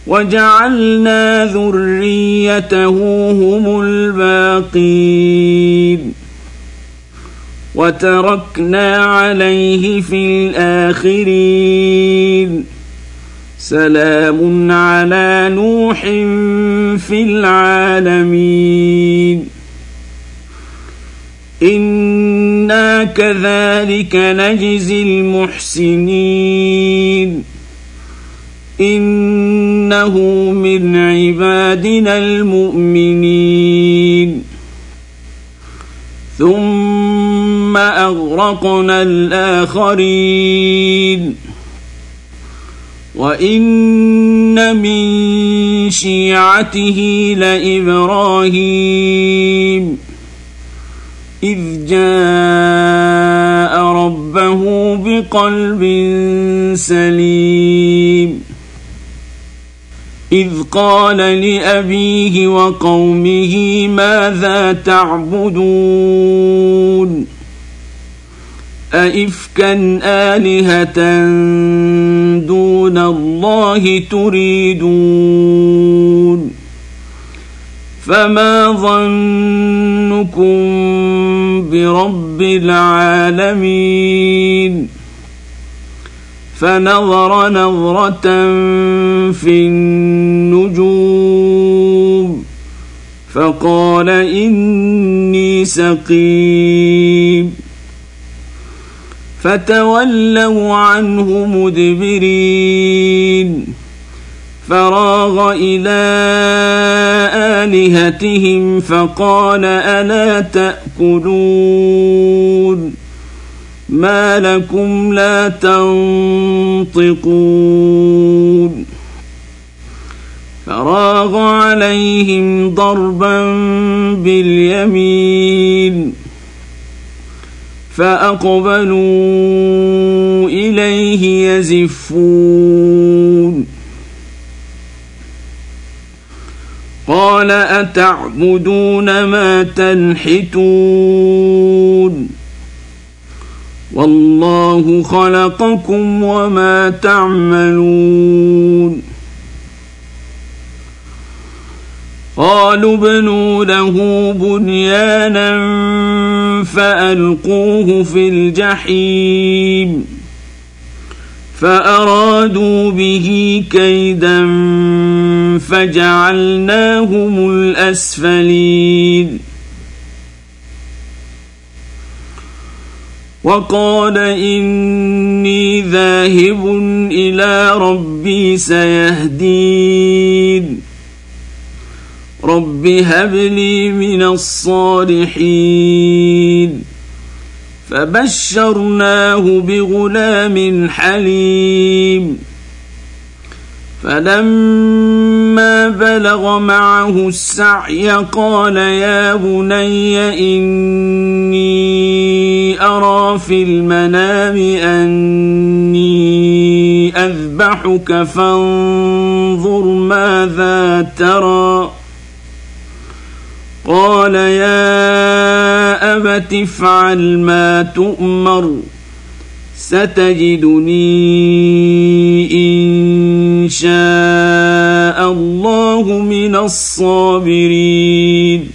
وجعلنا ذريته هم الباقين وتركنا عليه في الآخرين سلام على نوح في العالمين إنا كذلك نجزي المحسنين إنه من عبادنا المؤمنين ثم أغرقنا الآخرين وإن من شيعته لإبراهيم إذ جاء ربه بقلب سليم إذ قال لأبيه وقومه ماذا تعبدون أئفكا آلهة دون الله تريدون فما ظنكم برب العالمين فنظر نظرة في النجوم فقال إني سقيم فتولوا عنه مدبرين فراغ إلى آلهتهم فقال ألا تأكلون ما لكم لا تنطقون فراغ عليهم ضربا باليمين فأقبلوا إليه يزفون قال أتعبدون ما تنحتون والله خلقكم وما تعملون قالوا ابنوا له بنيانا فألقوه في الجحيم فأرادوا به كيدا فجعلناهم الأسفلين وقال إني ذاهب إلى ربي سيهدين رب هب لي من الصالحين فبشرناه بغلام حليم فلما بلغ معه السعي قال يا بني إني أرى في المنام أني أذبحك فانظر ماذا ترى قال يا أبت افعل ما تؤمر ستجدني إن شاء الله من الصابرين